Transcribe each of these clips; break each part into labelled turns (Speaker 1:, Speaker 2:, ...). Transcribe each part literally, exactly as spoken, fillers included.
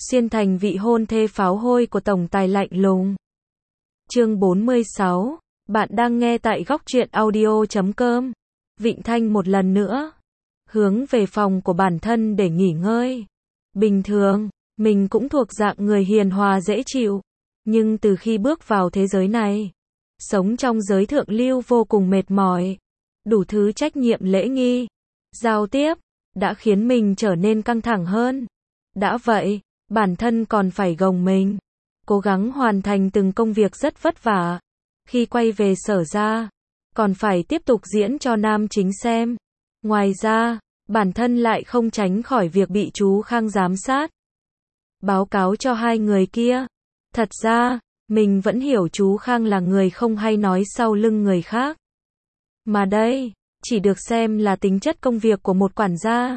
Speaker 1: xuyên thành vị hôn thê pháo hôi của tổng tài lạnh lùng. Chương bốn mươi sáu, bạn đang nghe tại góc truyện audio chấm com. Vịnh Thanh một lần nữa hướng về phòng của bản thân để nghỉ ngơi. Bình thường, mình cũng thuộc dạng người hiền hòa dễ chịu, nhưng từ khi bước vào thế giới này, sống trong giới thượng lưu vô cùng mệt mỏi, đủ thứ trách nhiệm lễ nghi, giao tiếp, đã khiến mình trở nên căng thẳng hơn. Đã vậy, bản thân còn phải gồng mình, cố gắng hoàn thành từng công việc rất vất vả. Khi quay về sở ra, còn phải tiếp tục diễn cho nam chính xem. Ngoài ra, bản thân lại không tránh khỏi việc bị chú Khang giám sát, báo cáo cho hai người kia. Thật ra, mình vẫn hiểu chú Khang là người không hay nói sau lưng người khác. Mà đây, chỉ được xem là tính chất công việc của một quản gia.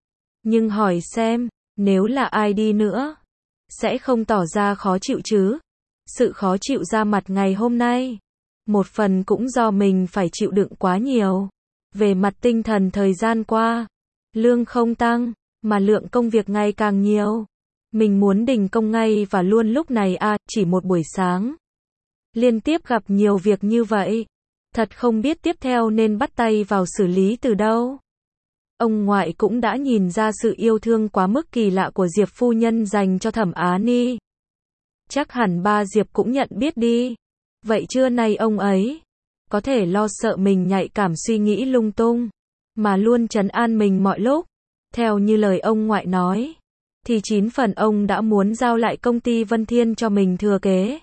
Speaker 1: Nhưng hỏi xem, nếu là ai đi nữa, sẽ không tỏ ra khó chịu chứ? Sự khó chịu ra mặt ngày hôm nay, một phần cũng do mình phải chịu đựng quá nhiều. Về mặt tinh thần thời gian qua, lương không tăng, mà lượng công việc ngày càng nhiều. Mình muốn đình công ngay và luôn lúc này à, chỉ một buổi sáng. Liên tiếp gặp nhiều việc như vậy. Thật không biết tiếp theo nên bắt tay vào xử lý từ đâu. Ông ngoại cũng đã nhìn ra sự yêu thương quá mức kỳ lạ của Diệp phu nhân dành cho Thẩm Á Ni. Chắc hẳn ba Diệp cũng nhận biết đi. Vậy trưa nay ông ấy có thể lo sợ mình nhạy cảm suy nghĩ lung tung, mà luôn trấn an mình mọi lúc. Theo như lời ông ngoại nói, thì chín phần ông đã muốn giao lại công ty Vân Thiên cho mình thừa kế.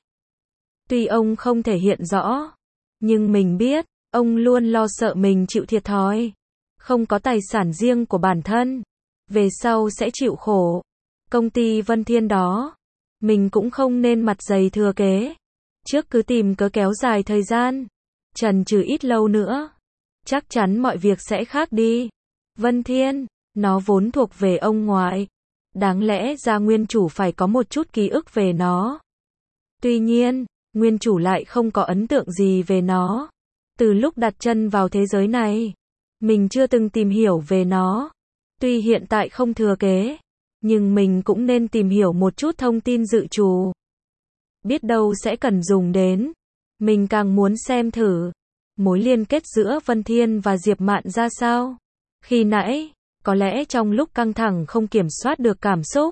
Speaker 1: Tuy ông không thể hiện rõ, nhưng mình biết, ông luôn lo sợ mình chịu thiệt thòi. Không có tài sản riêng của bản thân, về sau sẽ chịu khổ. Công ty Vân Thiên đó, mình cũng không nên mặt dày thừa kế. Trước cứ tìm cớ kéo dài thời gian, chần chừ ít lâu nữa, chắc chắn mọi việc sẽ khác đi. Vân Thiên, nó vốn thuộc về ông ngoại. Đáng lẽ ra nguyên chủ phải có một chút ký ức về nó. Tuy nhiên, nguyên chủ lại không có ấn tượng gì về nó. Từ lúc đặt chân vào thế giới này, mình chưa từng tìm hiểu về nó. Tuy hiện tại không thừa kế, nhưng mình cũng nên tìm hiểu một chút thông tin dự trù. Biết đâu sẽ cần dùng đến. Mình càng muốn xem thử mối liên kết giữa Vân Thiên và Diệp Mạn ra sao. Khi nãy, có lẽ trong lúc căng thẳng không kiểm soát được cảm xúc,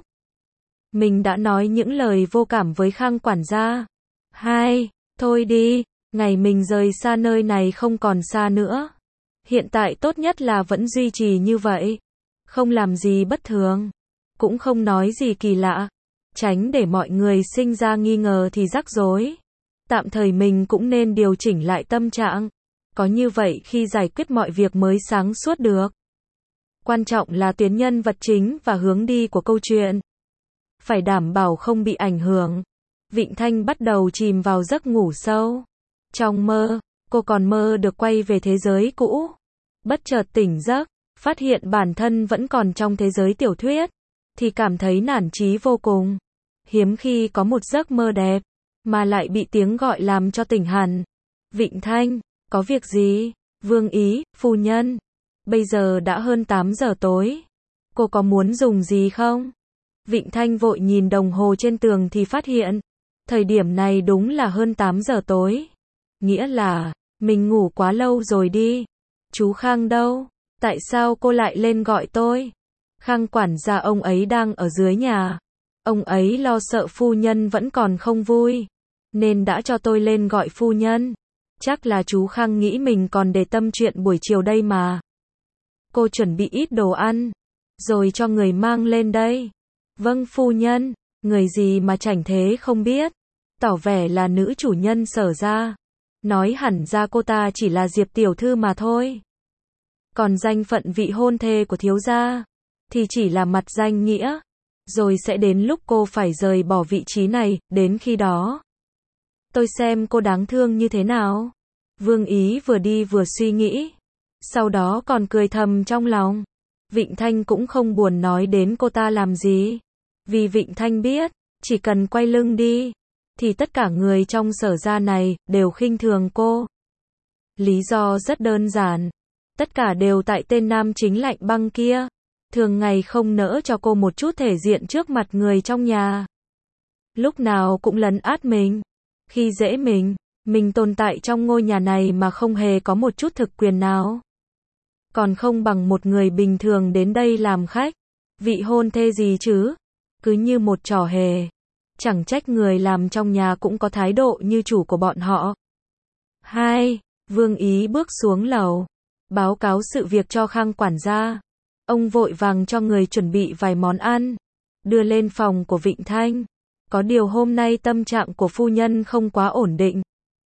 Speaker 1: mình đã nói những lời vô cảm với Khang quản gia. Hai, thôi đi, ngày mình rời xa nơi này không còn xa nữa. Hiện tại tốt nhất là vẫn duy trì như vậy. Không làm gì bất thường, cũng không nói gì kỳ lạ, tránh để mọi người sinh ra nghi ngờ thì rắc rối. Tạm thời mình cũng nên điều chỉnh lại tâm trạng. Có như vậy khi giải quyết mọi việc mới sáng suốt được. Quan trọng là tuyến nhân vật chính và hướng đi của câu chuyện. Phải đảm bảo không bị ảnh hưởng. Vịnh Thanh bắt đầu chìm vào giấc ngủ sâu. Trong mơ, cô còn mơ được quay về thế giới cũ. Bất chợt tỉnh giấc, phát hiện bản thân vẫn còn trong thế giới tiểu thuyết, thì cảm thấy nản chí vô cùng. Hiếm khi có một giấc mơ đẹp, mà lại bị tiếng gọi làm cho tỉnh hẳn. Vịnh Thanh, có việc gì? Vương Ý, phu nhân. Bây giờ đã hơn tám giờ tối. Cô có muốn dùng gì không? Vịnh Thanh vội nhìn đồng hồ trên tường thì phát hiện, thời điểm này đúng là hơn tám giờ tối. Nghĩa là, mình ngủ quá lâu rồi đi. Chú Khang đâu? Tại sao cô lại lên gọi tôi? Khang quản gia ông ấy đang ở dưới nhà. Ông ấy lo sợ phu nhân vẫn còn không vui, nên đã cho tôi lên gọi phu nhân. Chắc là chú Khang nghĩ mình còn để tâm chuyện buổi chiều đây mà. Cô chuẩn bị ít đồ ăn, rồi cho người mang lên đây. Vâng phu nhân, người gì mà chảnh thế không biết. Tỏ vẻ là nữ chủ nhân Sở ra. Nói hẳn ra cô ta chỉ là Diệp tiểu thư mà thôi. Còn danh phận vị hôn thê của thiếu gia, thì chỉ là mặt danh nghĩa. Rồi sẽ đến lúc cô phải rời bỏ vị trí này, đến khi đó tôi xem cô đáng thương như thế nào. Vương Ý vừa đi vừa suy nghĩ, sau đó còn cười thầm trong lòng. Vịnh Thanh cũng không buồn nói đến cô ta làm gì, vì Vịnh Thanh biết, chỉ cần quay lưng đi, thì tất cả người trong Sở gia này đều khinh thường cô. Lý do rất đơn giản, tất cả đều tại tên nam chính lạnh băng kia. thường ngày không nỡ cho cô một chút thể diện trước mặt người trong nhà. Lúc nào cũng lấn át mình, khi dễ mình, mình tồn tại trong ngôi nhà này mà không hề có một chút thực quyền nào. Còn không bằng một người bình thường đến đây làm khách. Vị hôn thê gì chứ? Cứ như một trò hề. Chẳng trách người làm trong nhà cũng có thái độ như chủ của bọn họ. hai. Vương Ý bước xuống lầu, báo cáo sự việc cho Khang quản gia. Ông vội vàng cho người chuẩn bị vài món ăn, đưa lên phòng của Vịnh Thanh. Có điều hôm nay tâm trạng của phu nhân không quá ổn định.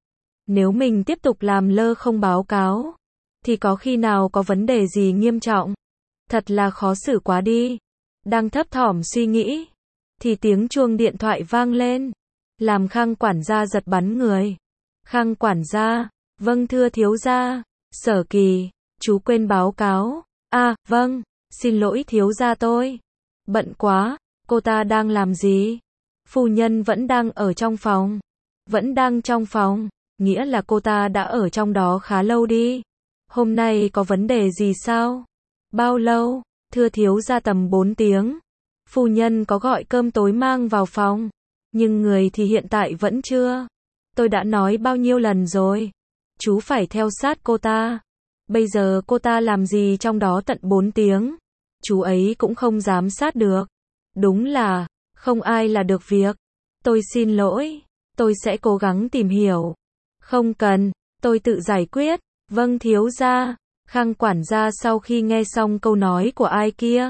Speaker 1: Nếu mình tiếp tục làm lơ không báo cáo, thì có khi nào có vấn đề gì nghiêm trọng. Thật là khó xử quá đi. Đang thấp thỏm suy nghĩ, thì tiếng chuông điện thoại vang lên, làm Khang quản gia giật bắn người. Khang quản gia, vâng thưa thiếu gia. Sở Kỳ, chú quên báo cáo. À, vâng, xin lỗi thiếu gia tôi. Bận quá, cô ta đang làm gì? Phu nhân vẫn đang ở trong phòng. Vẫn đang trong phòng, nghĩa là cô ta đã ở trong đó khá lâu đi. Hôm nay có vấn đề gì sao? Bao lâu? Thưa thiếu gia tầm bốn tiếng. Phu nhân có gọi cơm tối mang vào phòng, nhưng người thì hiện tại vẫn chưa. Tôi đã nói bao nhiêu lần rồi, chú phải theo sát cô ta. Bây giờ cô ta làm gì trong đó tận bốn tiếng? Chú ấy cũng không giám sát được. Đúng là, không ai là được việc. Tôi xin lỗi, tôi sẽ cố gắng tìm hiểu. Không cần, tôi tự giải quyết. Vâng thiếu gia. Khang quản gia sau khi nghe xong câu nói của ai kia,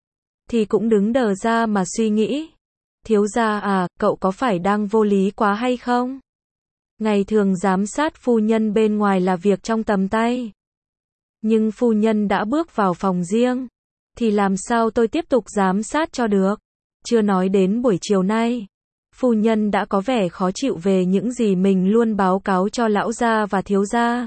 Speaker 1: thì cũng đứng đờ ra mà suy nghĩ. Thiếu gia à, cậu có phải đang vô lý quá hay không? Ngày thường giám sát phu nhân bên ngoài là việc trong tầm tay. Nhưng phu nhân đã bước vào phòng riêng, thì làm sao tôi tiếp tục giám sát cho được? Chưa nói đến buổi chiều nay, phu nhân đã có vẻ khó chịu về những gì mình luôn báo cáo cho lão gia và thiếu gia.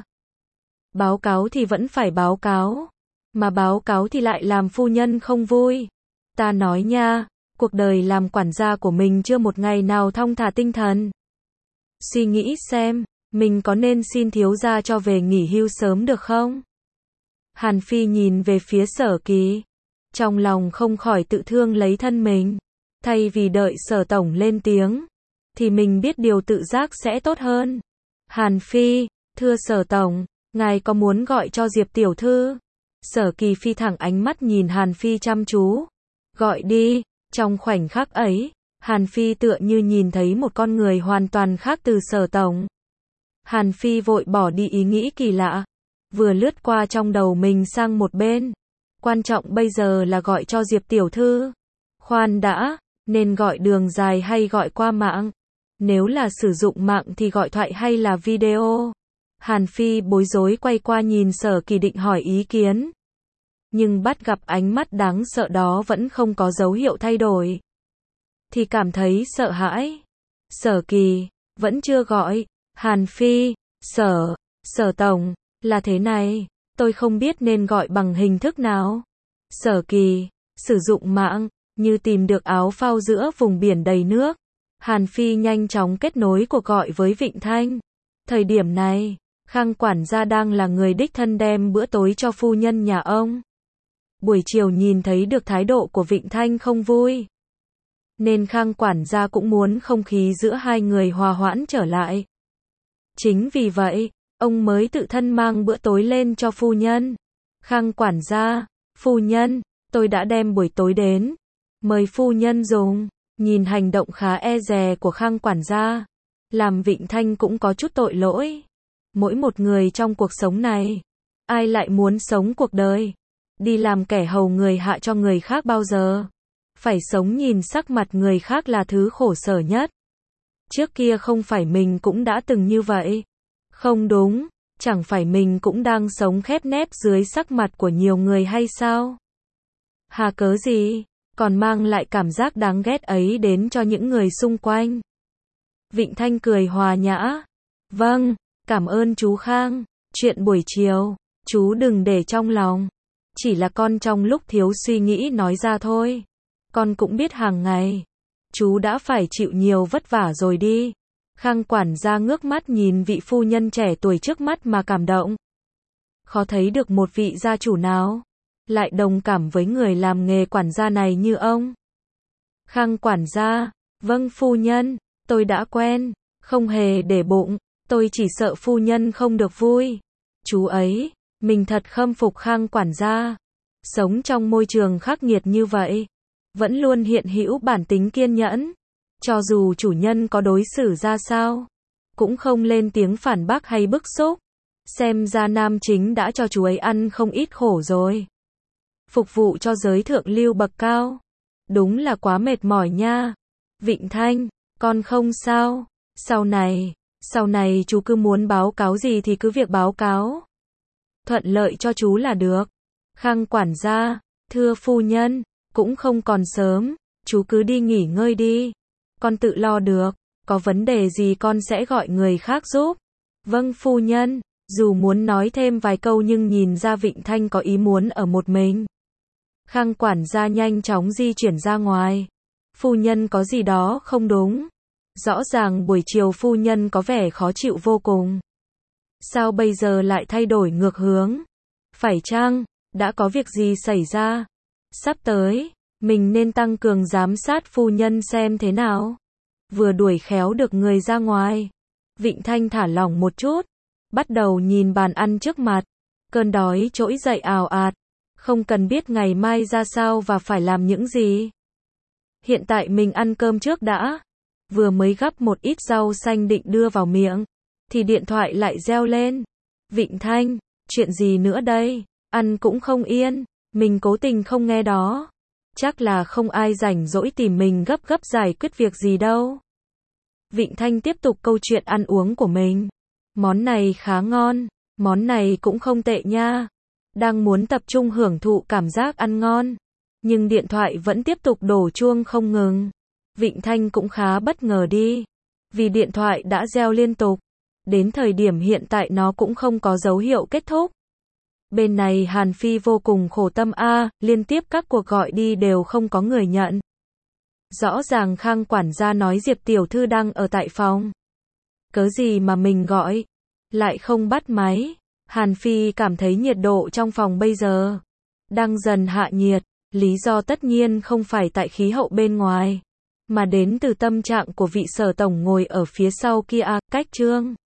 Speaker 1: Báo cáo thì vẫn phải báo cáo, mà báo cáo thì lại làm phu nhân không vui. Ta nói nha, cuộc đời làm quản gia của mình chưa một ngày nào thong thả tinh thần. Suy nghĩ xem, mình có nên xin thiếu gia cho về nghỉ hưu sớm được không? Hàn Phi nhìn về phía Sở Kỳ, trong lòng không khỏi tự thương lấy thân mình. Thay vì đợi Sở tổng lên tiếng, thì mình biết điều tự giác sẽ tốt hơn. Hàn Phi, thưa Sở tổng, ngài có muốn gọi cho Diệp tiểu thư? Sở Kỳ phi thẳng ánh mắt nhìn Hàn Phi chăm chú. Gọi đi. Trong khoảnh khắc ấy, Hàn Phi tựa như nhìn thấy một con người hoàn toàn khác từ Sở tổng. Hàn Phi vội bỏ đi ý nghĩ kỳ lạ, vừa lướt qua trong đầu mình sang một bên. Quan trọng bây giờ là gọi cho Diệp tiểu thư. Khoan đã, nên gọi đường dài hay gọi qua mạng? Nếu là sử dụng mạng thì gọi thoại hay là video? Hàn Phi bối rối quay qua nhìn Sở Kỳ định hỏi ý kiến. Nhưng bắt gặp ánh mắt đáng sợ đó vẫn không có dấu hiệu thay đổi, thì cảm thấy sợ hãi. Sở Kỳ, vẫn chưa gọi. Hàn Phi, Sở, Sở tổng, là thế này, tôi không biết nên gọi bằng hình thức nào. Sở Kỳ, sử dụng mạng, như tìm được áo phao giữa vùng biển đầy nước. Hàn Phi nhanh chóng kết nối cuộc gọi với Vịnh Thanh. Thời điểm này, Khang quản gia đang là người đích thân đem bữa tối cho phu nhân nhà ông. Buổi chiều nhìn thấy được thái độ của Vịnh Thanh không vui, nên Khang quản gia cũng muốn không khí giữa hai người hòa hoãn trở lại. Chính vì vậy, ông mới tự thân mang bữa tối lên cho phu nhân. Khang quản gia, phu nhân, tôi đã đem buổi tối đến, mời phu nhân dùng. Nhìn hành động khá e dè của Khang quản gia, làm Vịnh Thanh cũng có chút tội lỗi. Mỗi một người trong cuộc sống này, ai lại muốn sống cuộc đời đi làm kẻ hầu người hạ cho người khác bao giờ? Phải sống nhìn sắc mặt người khác là thứ khổ sở nhất. Trước kia không phải mình cũng đã từng như vậy? Không đúng, chẳng phải mình cũng đang sống khép nép dưới sắc mặt của nhiều người hay sao? Hà cớ gì, còn mang lại cảm giác đáng ghét ấy đến cho những người xung quanh? Vịnh Thanh cười hòa nhã. Vâng, cảm ơn chú Khang, chuyện buổi chiều, chú đừng để trong lòng. Chỉ là con trong lúc thiếu suy nghĩ nói ra thôi. Con cũng biết hàng ngày, chú đã phải chịu nhiều vất vả rồi đi. Khang quản gia ngước mắt nhìn vị phu nhân trẻ tuổi trước mắt mà cảm động. Khó thấy được một vị gia chủ nào lại đồng cảm với người làm nghề quản gia này như ông. Khang quản gia, vâng phu nhân, tôi đã quen, không hề để bụng, tôi chỉ sợ phu nhân không được vui. Chú ấy, mình thật khâm phục Khang quản gia. Sống trong môi trường khắc nghiệt như vậy, vẫn luôn hiện hữu bản tính kiên nhẫn. Cho dù chủ nhân có đối xử ra sao, cũng không lên tiếng phản bác hay bức xúc. Xem ra nam chính đã cho chú ấy ăn không ít khổ rồi. Phục vụ cho giới thượng lưu bậc cao. Đúng là quá mệt mỏi nha. Vịnh Thanh, con không sao. Sau này, sau này chú cứ muốn báo cáo gì thì cứ việc báo cáo. Thuận lợi cho chú là được. Khang quản gia, thưa phu nhân, cũng không còn sớm, chú cứ đi nghỉ ngơi đi. Con tự lo được, có vấn đề gì con sẽ gọi người khác giúp. Vâng phu nhân, dù muốn nói thêm vài câu nhưng nhìn ra Vịnh Thanh có ý muốn ở một mình. Khang quản gia nhanh chóng di chuyển ra ngoài. Phu nhân có gì đó không đúng. Rõ ràng buổi chiều phu nhân có vẻ khó chịu vô cùng. Sao bây giờ lại thay đổi ngược hướng? Phải chăng, đã có việc gì xảy ra? Sắp tới, mình nên tăng cường giám sát phu nhân xem thế nào. Vừa đuổi khéo được người ra ngoài, Vịnh Thanh thả lỏng một chút, bắt đầu nhìn bàn ăn trước mặt. Cơn đói trỗi dậy ào ạt, không cần biết ngày mai ra sao và phải làm những gì. Hiện tại mình ăn cơm trước đã. Vừa mới gắp một ít rau xanh định đưa vào miệng, thì điện thoại lại reo lên. Vịnh Thanh, chuyện gì nữa đây? Ăn cũng không yên, mình cố tình không nghe đó. Chắc là không ai rảnh rỗi tìm mình gấp gấp giải quyết việc gì đâu. Vịnh Thanh tiếp tục câu chuyện ăn uống của mình. Món này khá ngon, món này cũng không tệ nha. Đang muốn tập trung hưởng thụ cảm giác ăn ngon, nhưng điện thoại vẫn tiếp tục đổ chuông không ngừng. Vịnh Thanh cũng khá bất ngờ đi, vì điện thoại đã reo liên tục. Đến thời điểm hiện tại nó cũng không có dấu hiệu kết thúc. Bên này Hàn Phi vô cùng khổ tâm a, liên tiếp các cuộc gọi đi đều không có người nhận. Rõ ràng Khang quản gia nói Diệp tiểu thư đang ở tại phòng. Cớ gì mà mình gọi, lại không bắt máy. Hàn Phi cảm thấy nhiệt độ trong phòng bây giờ đang dần hạ nhiệt, lý do tất nhiên không phải tại khí hậu bên ngoài, mà đến từ tâm trạng của vị sở tổng ngồi ở phía sau kia. Cách Trương